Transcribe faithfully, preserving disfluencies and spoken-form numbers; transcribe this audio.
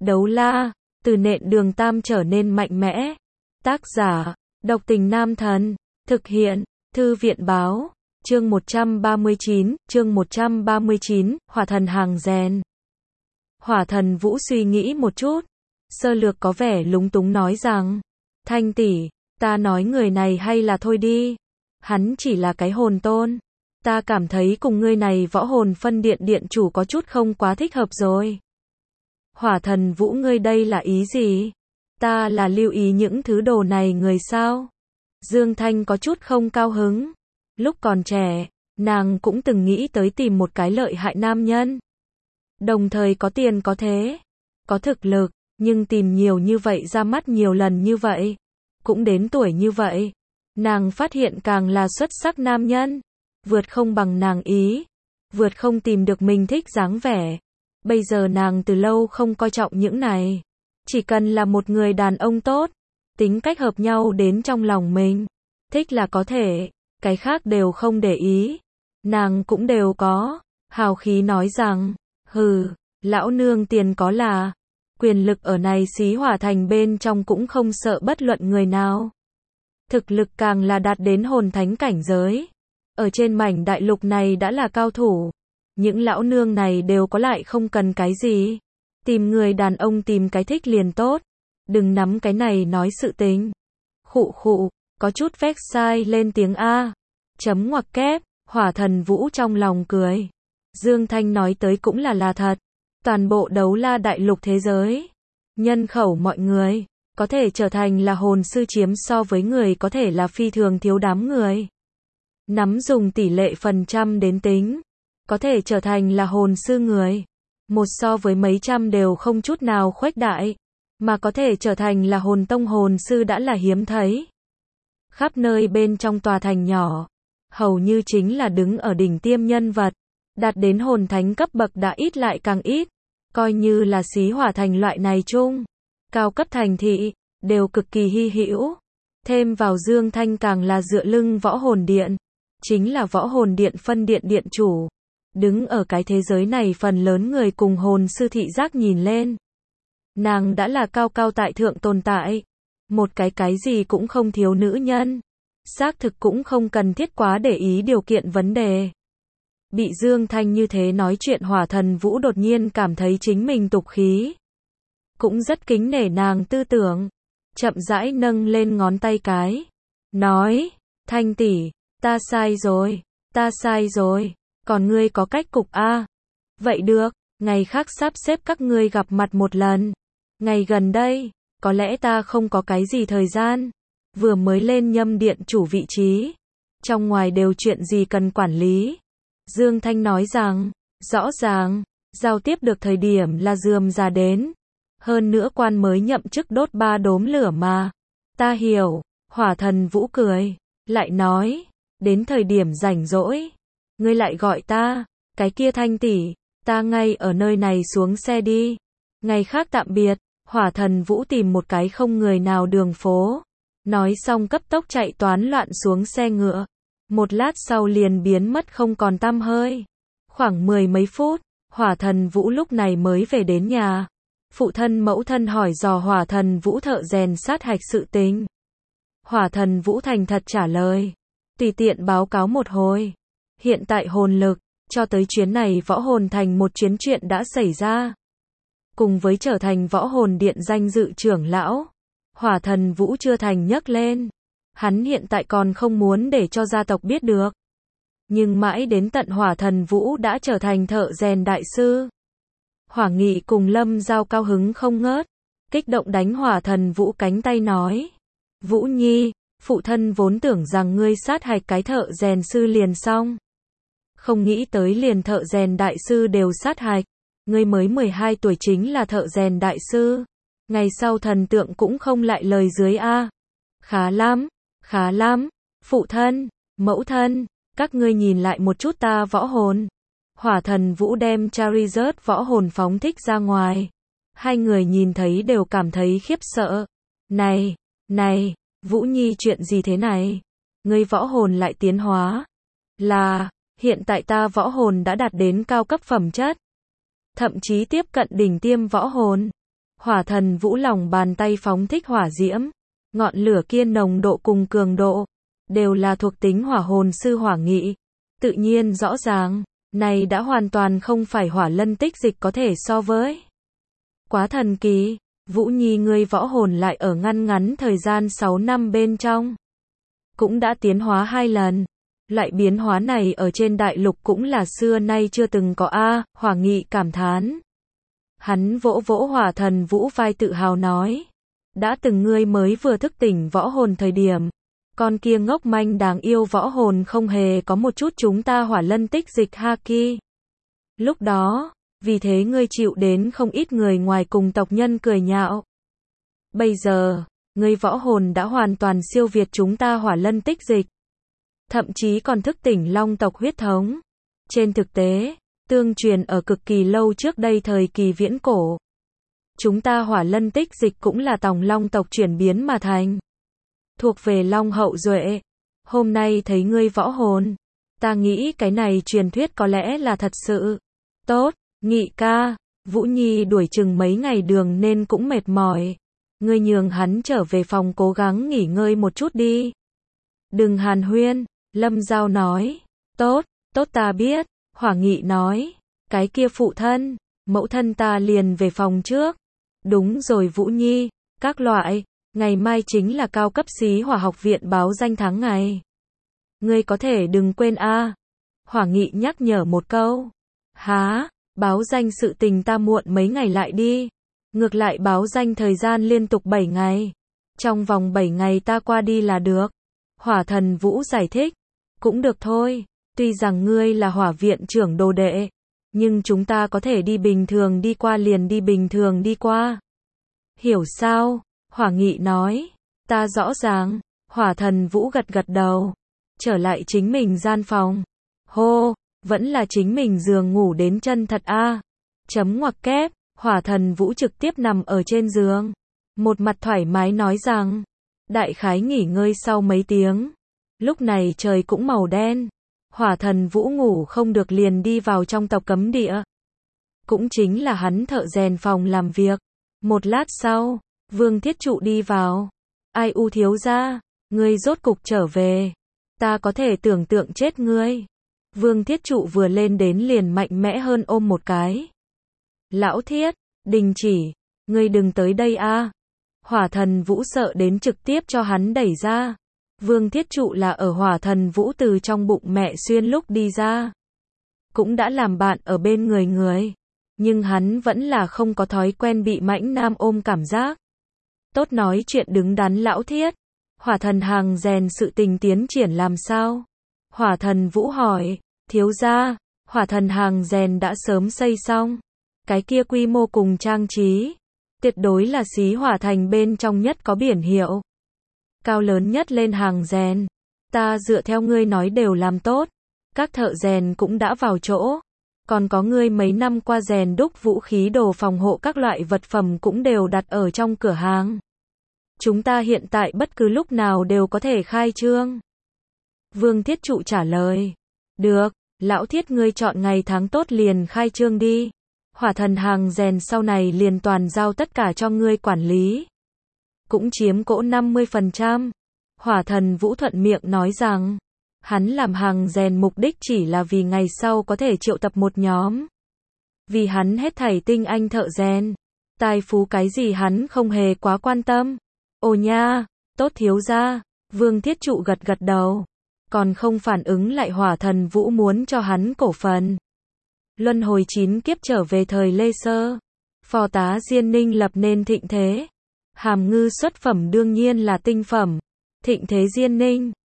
Đấu la, từ nện đường tam trở nên mạnh mẽ. Tác giả, độc tình nam thần. Thực hiện, thư viện báo. Chương một trăm ba mươi chín, chương một trăm ba mươi chín, hỏa thần hàng rèn. Hỏa thần Vũ suy nghĩ một chút, sơ lược có vẻ lúng túng nói rằng, Thanh tỷ, ta nói người này hay là thôi đi. Hắn chỉ là cái hồn tôn. Ta cảm thấy cùng ngươi này võ hồn phân điện điện chủ có chút không quá thích hợp rồi. Hỏa thần Vũ, ngươi đây là ý gì? Ta là lưu ý những thứ đồ này người sao? Dương Thanh có chút không cao hứng. Lúc còn trẻ, nàng cũng từng nghĩ tới tìm một cái lợi hại nam nhân. Đồng thời có tiền có thế, có thực lực, nhưng tìm nhiều như vậy ra mắt nhiều lần như vậy, cũng đến tuổi như vậy, nàng phát hiện càng là xuất sắc nam nhân, vượt không bằng nàng ý, vượt không tìm được mình thích dáng vẻ. Bây giờ nàng từ lâu không coi trọng những này, chỉ cần là một người đàn ông tốt, tính cách hợp nhau đến trong lòng mình, thích là có thể, cái khác đều không để ý. Nàng cũng đều có hào khí nói rằng, hừ, lão nương tiền có là, quyền lực ở này xí hỏa thành bên trong cũng không sợ bất luận người nào. Thực lực càng là đạt đến hồn thánh cảnh giới, ở trên mảnh đại lục này đã là cao thủ. Những lão nương này đều có lại không cần cái gì, tìm người đàn ông tìm cái thích liền tốt, đừng nắm cái này nói sự tình. Khụ khụ, có chút vét sai lên tiếng A, chấm ngoặc kép. Hỏa thần Vũ trong lòng cười. Dương Thanh nói tới cũng là là thật. Toàn bộ đấu la đại lục thế giới, nhân khẩu mọi người, có thể trở thành là hồn sư chiếm so với người có thể là phi thường thiếu đám người. Nắm dùng tỷ lệ phần trăm đến tính, có thể trở thành là hồn sư người, một so với mấy trăm đều không chút nào khuếch đại, mà có thể trở thành là hồn tông hồn sư đã là hiếm thấy. Khắp nơi bên trong tòa thành nhỏ, hầu như chính là đứng ở đỉnh tiêm nhân vật, đạt đến hồn thánh cấp bậc đã ít lại càng ít, coi như là xí hỏa thành loại này chung, cao cấp thành thị, đều cực kỳ hy hữu. Thêm vào Dương Thanh càng là dựa lưng võ hồn điện, chính là võ hồn điện phân điện điện chủ, đứng ở cái thế giới này phần lớn người cùng hồn sư thị giác nhìn lên. Nàng đã là cao cao tại thượng tồn tại, một cái cái gì cũng không thiếu nữ nhân. Xác thực cũng không cần thiết quá để ý điều kiện vấn đề. Bị Dương Thanh như thế nói chuyện hỏa thần Vũ đột nhiên cảm thấy chính mình tục khí. Cũng rất kính nể nàng tư tưởng. Chậm rãi nâng lên ngón tay cái. Nói, Thanh tỷ, ta sai rồi, ta sai rồi, còn ngươi có cách cục a? Vậy được, ngày khác sắp xếp các ngươi gặp mặt một lần. Ngày gần đây, có lẽ ta không có cái gì thời gian. Vừa mới lên nhâm điện chủ vị trí, trong ngoài đều chuyện gì cần quản lý. Dương Thanh nói rằng, rõ ràng, giao tiếp được thời điểm là dườm già đến. Hơn nữa quan mới nhậm chức đốt ba đốm lửa mà. Ta hiểu, hỏa thần Vũ cười, lại nói, đến thời điểm rảnh rỗi, ngươi lại gọi ta, cái kia Thanh tỷ, ta ngay ở nơi này xuống xe đi. Ngày khác tạm biệt, hỏa thần Vũ tìm một cái không người nào đường phố. Nói xong cấp tốc chạy toán loạn xuống xe ngựa. Một lát sau liền biến mất không còn tăm hơi. Khoảng mười mấy phút, hỏa thần Vũ lúc này mới về đến nhà. Phụ thân mẫu thân hỏi dò hỏa thần Vũ thợ rèn sát hạch sự tình. Hỏa thần Vũ thành thật trả lời. Tùy tiện báo cáo một hồi. Hiện tại hồn lực, cho tới chuyến này võ hồn thành một chuyến chuyện đã xảy ra. Cùng với trở thành võ hồn điện danh dự trưởng lão. Hỏa thần Vũ chưa thành nhấc lên. Hắn hiện tại còn không muốn để cho gia tộc biết được. Nhưng mãi đến tận hỏa thần Vũ đã trở thành thợ rèn đại sư. Hỏa Nghị cùng Lâm Giao cao hứng không ngớt. Kích động đánh hỏa thần Vũ cánh tay nói. Vũ Nhi, phụ thân vốn tưởng rằng ngươi sát hạch cái thợ rèn sư liền xong. Không nghĩ tới liền thợ rèn đại sư đều sát hạch. Ngươi mới mười hai tuổi chính là thợ rèn đại sư. Ngày sau thần tượng cũng không lại lời dưới a. Khá lắm, khá lắm, phụ thân, mẫu thân, các ngươi nhìn lại một chút ta võ hồn. Hỏa thần Vũ đem Charizard võ hồn phóng thích ra ngoài. Hai người nhìn thấy đều cảm thấy khiếp sợ. Này, này, Vũ Nhi chuyện gì thế này? Ngươi võ hồn lại tiến hóa. Là, hiện tại ta võ hồn đã đạt đến cao cấp phẩm chất. Thậm chí tiếp cận đỉnh tiêm võ hồn. Hỏa thần vũ lòng bàn tay phóng thích hỏa diễm, ngọn lửa kia nồng độ cùng cường độ, đều là thuộc tính hỏa hồn sư Hỏa Nghị. Tự nhiên rõ ràng, này đã hoàn toàn không phải hỏa lân tích dịch có thể so với. Quá thần kỳ, Vũ Nhi ngươi võ hồn lại ở ngăn ngắn thời gian sáu năm bên trong. Cũng đã tiến hóa hai lần. Loại biến hóa này ở trên đại lục cũng là xưa nay chưa từng có a. Hỏa Nghị cảm thán. Hắn vỗ vỗ hỏa thần vũ vai tự hào nói. Đã từng ngươi mới vừa thức tỉnh võ hồn thời điểm. Con kia ngốc manh đáng yêu võ hồn không hề có một chút chúng ta hỏa lân tích dịch haki. Lúc đó, vì thế ngươi chịu đến không ít người ngoài cùng tộc nhân cười nhạo. Bây giờ, ngươi võ hồn đã hoàn toàn siêu việt chúng ta hỏa lân tích dịch. Thậm chí còn thức tỉnh long tộc huyết thống. Trên thực tế, tương truyền ở cực kỳ lâu trước đây thời kỳ viễn cổ. Chúng ta hỏa lân tích dịch cũng là tòng long tộc chuyển biến mà thành. Thuộc về long hậu duệ. Hôm nay thấy ngươi võ hồn. Ta nghĩ cái này truyền thuyết có lẽ là thật sự. Tốt, Nghị ca. Vũ Nhi đuổi chừng mấy ngày đường nên cũng mệt mỏi. Ngươi nhường hắn trở về phòng cố gắng nghỉ ngơi một chút đi. Đừng hàn huyên. Lâm Giao nói. Tốt, tốt ta biết. Hỏa Nghị nói. Cái kia phụ thân, mẫu thân ta liền về phòng trước. Đúng rồi Vũ Nhi, các loại, ngày mai chính là cao cấp xí hỏa học viện báo danh tháng ngày. Ngươi có thể đừng quên a. Hỏa Nghị nhắc nhở một câu. Há, báo danh sự tình ta muộn mấy ngày lại đi. Ngược lại báo danh thời gian liên tục bảy ngày. Trong vòng bảy ngày ta qua đi là được. Hỏa thần Vũ giải thích. Cũng được thôi, tuy rằng ngươi là hỏa viện trưởng đồ đệ. Nhưng chúng ta có thể đi bình thường đi qua liền đi bình thường đi qua. Hiểu sao? Hỏa Nghị nói. Ta rõ ràng. Hỏa thần Vũ gật gật đầu. Trở lại chính mình gian phòng. Hô, vẫn là chính mình giường ngủ đến chân thật a. Chấm ngoặc kép. Hỏa thần Vũ trực tiếp nằm ở trên giường. Một mặt thoải mái nói rằng. Đại khái nghỉ ngơi sau mấy tiếng. Lúc này trời cũng màu đen. Hỏa thần Vũ ngủ không được liền đi vào trong tộc cấm địa. Cũng chính là hắn thợ rèn phòng làm việc. Một lát sau, Vương Thiết Trụ đi vào. Ai u thiếu gia, ngươi rốt cục trở về. Ta có thể tưởng tượng chết ngươi. Vương Thiết Trụ vừa lên đến liền mạnh mẽ hơn ôm một cái. Lão Thiết, đình chỉ, ngươi đừng tới đây a. Hỏa thần Vũ sợ đến trực tiếp cho hắn đẩy ra. Vương Thiết Trụ là ở hỏa thần Vũ từ trong bụng mẹ xuyên lúc đi ra. Cũng đã làm bạn ở bên người người. Nhưng hắn vẫn là không có thói quen bị mãnh nam ôm cảm giác. Tốt nói chuyện đứng đắn Lão Thiết. Hỏa thần hàng rèn sự tình tiến triển làm sao? Hỏa thần Vũ hỏi. Thiếu gia, hỏa thần hàng rèn đã sớm xây xong. Cái kia quy mô cùng trang trí. Tuyệt đối là xí hỏa thành bên trong nhất có biển hiệu. Cao lớn nhất lên hàng rèn. Ta dựa theo ngươi nói đều làm tốt. Các thợ rèn cũng đã vào chỗ. Còn có ngươi mấy năm qua rèn đúc vũ khí đồ phòng hộ các loại vật phẩm cũng đều đặt ở trong cửa hàng. Chúng ta hiện tại bất cứ lúc nào đều có thể khai trương. Vương Thiết Trụ trả lời. Được, Lão Thiết ngươi chọn ngày tháng tốt liền khai trương đi. Hỏa thần hàng rèn sau này liền toàn giao tất cả cho ngươi quản lý. Cũng chiếm cỗ năm mươi phần trăm. Hỏa thần Vũ thuận miệng nói rằng, hắn làm hàng rèn mục đích chỉ là vì ngày sau có thể triệu tập một nhóm. Vì hắn hết thảy tinh anh thợ rèn. Tài phú cái gì hắn không hề quá quan tâm. Ồ nha, tốt thiếu gia. Vương Thiết Trụ gật gật đầu. Còn không phản ứng lại hỏa thần Vũ muốn cho hắn cổ phần. Luân hồi chín kiếp trở về thời Lê Sơ. Phò tá Diên Ninh lập nên thịnh thế. Hàm ngư xuất phẩm đương nhiên là tinh phẩm. Thịnh thế Diên Ninh.